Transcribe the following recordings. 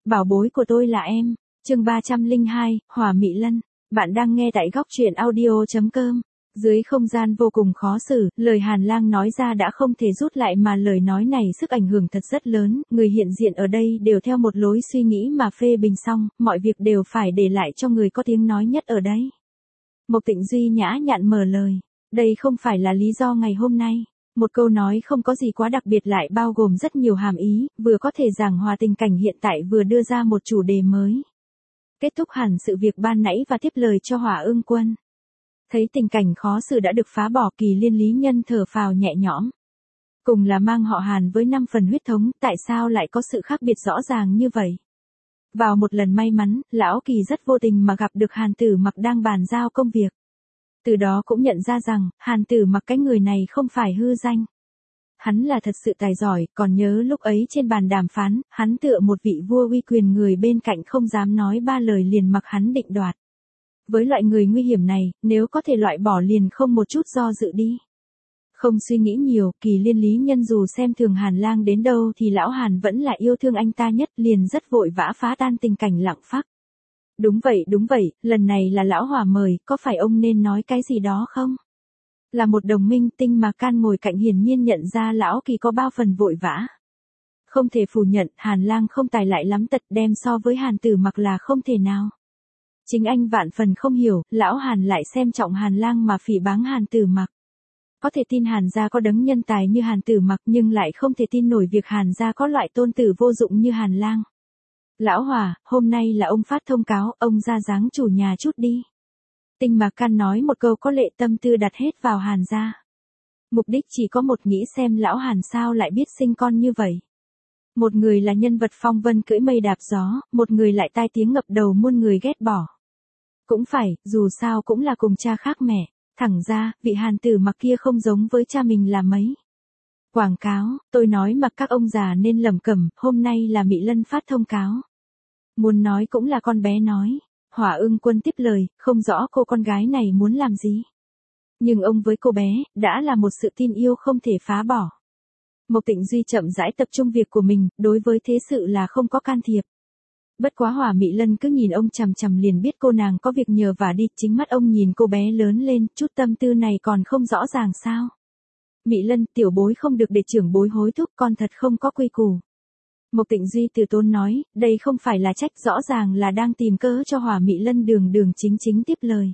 Bảo bối của tôi là em. Chương 302, Hỏa Mị Lân. Bạn đang nghe tại góc truyện audio.com. Dưới không gian vô cùng khó xử, lời Hàn Lang nói ra đã không thể rút lại mà lời nói này sức ảnh hưởng thật rất lớn, người hiện diện ở đây đều theo một lối suy nghĩ mà phê bình xong, mọi việc đều phải để lại cho người có tiếng nói nhất ở đây. Mộc Tịnh Duy nhã nhặn mở lời, đây không phải là lý do ngày hôm nay. Một câu nói không có gì quá đặc biệt lại bao gồm rất nhiều hàm ý, vừa có thể giảng hòa tình cảnh hiện tại vừa đưa ra một chủ đề mới. Kết thúc hẳn sự việc ban nãy và tiếp lời cho Hỏa Ưng Quân. Thấy tình cảnh khó xử đã được phá bỏ, Kỳ Liên lý nhân thở phào nhẹ nhõm. Cùng là mang họ Hàn với 5 phần huyết thống, tại sao lại có sự khác biệt rõ ràng như vậy? Vào một lần may mắn, lão Kỳ rất vô tình mà gặp được Hàn Tử Mặc đang bàn giao công việc. Từ đó cũng nhận ra rằng, Hàn Tử Mặc cái người này không phải hư danh. Hắn là thật sự tài giỏi, còn nhớ lúc ấy trên bàn đàm phán, hắn tựa một vị vua uy quyền, người bên cạnh không dám nói ba lời liền mặc hắn định đoạt. Với loại người nguy hiểm này, nếu có thể loại bỏ liền không một chút do dự đi. Không suy nghĩ nhiều, Kỳ Liên lý nhân dù xem thường Hàn Lang đến đâu thì lão Hàn vẫn là yêu thương anh ta nhất, liền rất vội vã phá tan tình cảnh lặng phắc. Đúng vậy, lần này là lão Hỏa mời, có phải ông nên nói cái gì đó không? Là một đồng minh, Tinh Mạc Can ngồi cạnh hiển nhiên nhận ra lão Kỳ có bao phần vội vã. Không thể phủ nhận, Hàn Lang không tài lại lắm tật, đem so với Hàn Tử Mặc là không thể nào. Chính anh vạn phần không hiểu, lão Hàn lại xem trọng Hàn Lang mà phỉ báng Hàn Tử Mặc. Có thể tin Hàn gia có đấng nhân tài như Hàn Tử Mặc, nhưng lại không thể tin nổi việc Hàn gia có loại tôn tử vô dụng như Hàn Lang. Lão Hỏa, hôm nay là ông phát thông cáo, ông ra dáng chủ nhà chút đi. Tinh Mạc Can nói một câu có lệ, tâm tư đặt hết vào Hàn gia. Mục đích chỉ có một, nghĩ xem lão Hàn sao lại biết sinh con như vậy. Một người là nhân vật phong vân cưỡi mây đạp gió, một người lại tai tiếng ngập đầu muôn người ghét bỏ. Cũng phải, dù sao cũng là cùng cha khác mẹ, thẳng ra, vị Hàn Tử Mặc kia không giống với cha mình là mấy. Quảng cáo, tôi nói mà các ông già nên lẩm cẩm, hôm nay là Mị Lân phát thông cáo. Muốn nói cũng là con bé nói. Hỏa Ưng Quân tiếp lời, không rõ cô con gái này muốn làm gì. Nhưng ông với cô bé, đã là một sự tin yêu không thể phá bỏ. Mộc Tịnh Duy chậm rãi tập trung việc của mình, đối với thế sự là không có can thiệp. Bất quá Hỏa Mị Lân cứ nhìn ông chằm chằm liền biết cô nàng có việc nhờ vả đi, chính mắt ông nhìn cô bé lớn lên, chút tâm tư này còn không rõ ràng sao. Mị Lân, tiểu bối không được để trưởng bối hối thúc, con thật không có quy củ. Mộc Tịnh Duy từ tốn nói, đây không phải là trách, rõ ràng là đang tìm cớ cho Hỏa Mị Lân đường chính tiếp lời.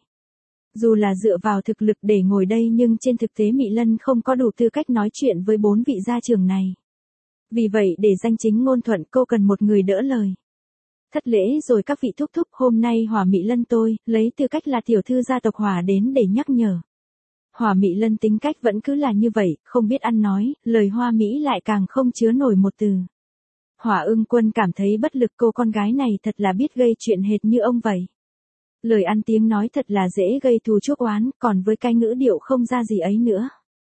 Dù là dựa vào thực lực để ngồi đây nhưng trên thực tế Mị Lân không có đủ tư cách nói chuyện với 4 vị gia trưởng này. Vì vậy để danh chính ngôn thuận cô cần một người đỡ lời. Thất lễ rồi các vị thúc thúc, hôm nay Hỏa Mị Lân tôi, lấy tư cách là tiểu thư gia tộc Hỏa đến để nhắc nhở. Hỏa Mị Lân tính cách vẫn cứ là như vậy, không biết ăn nói, lời hoa mỹ lại càng không chứa nổi một từ. Hỏa Ưng Quân cảm thấy bất lực, cô con gái này thật là biết gây chuyện hệt như ông vậy. Lời ăn tiếng nói thật là dễ gây thù chuốc oán, còn với cái ngữ điệu không ra gì ấy nữa.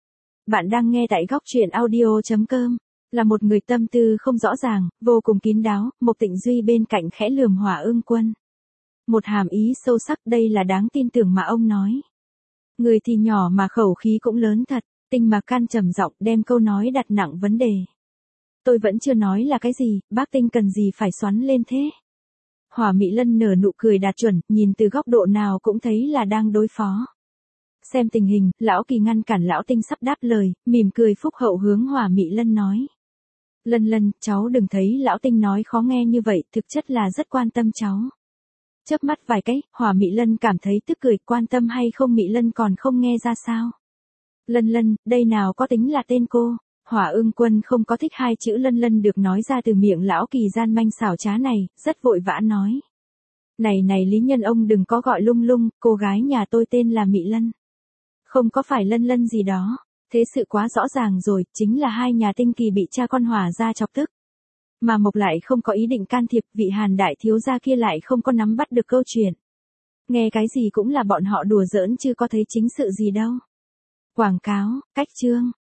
Bạn đang nghe tại góc truyện audio.com. Là một người tâm tư không rõ ràng, vô cùng kín đáo, Mộc Tịnh Duy bên cạnh khẽ lườm Hỏa Ưng Quân. Một hàm ý sâu sắc, đây là đáng tin tưởng mà ông nói. Người thì nhỏ mà khẩu khí cũng lớn thật. Tinh Mạc Can trầm giọng đem câu nói đặt nặng vấn đề. Tôi vẫn chưa nói là cái gì, bác Tinh cần gì phải xoắn lên thế. Hỏa Mị Lân nở nụ cười đạt chuẩn, nhìn từ góc độ nào cũng thấy là đang đối phó. Xem tình hình, lão Kỳ ngăn cản lão Tinh sắp đáp lời, mỉm cười phúc hậu hướng Hỏa Mị Lân nói. Lân, cháu đừng thấy lão Tinh nói khó nghe như vậy, thực chất là rất quan tâm cháu. Chớp mắt vài cái, Hỏa Mị Lân cảm thấy tức cười, quan tâm hay không Mị Lân còn không nghe ra sao. Lân, đây nào có tính là tên cô. Hỏa Ưng Quân không có thích hai chữ Lân được nói ra từ miệng lão Kỳ gian manh xảo trá này, rất vội vã nói. Này lý nhân ông đừng có gọi lung, cô gái nhà tôi tên là Mị Lân. Không có phải Lân gì đó, thế sự quá rõ ràng rồi, chính là hai nhà Tinh Kỳ bị cha con Hỏa gia chọc tức. Mà Mộc lại không có ý định can thiệp, vị Hàn đại thiếu gia kia lại không có nắm bắt được câu chuyện. Nghe cái gì cũng là bọn họ đùa giỡn chứ có thấy chính sự gì đâu. Quảng cáo, cách chương.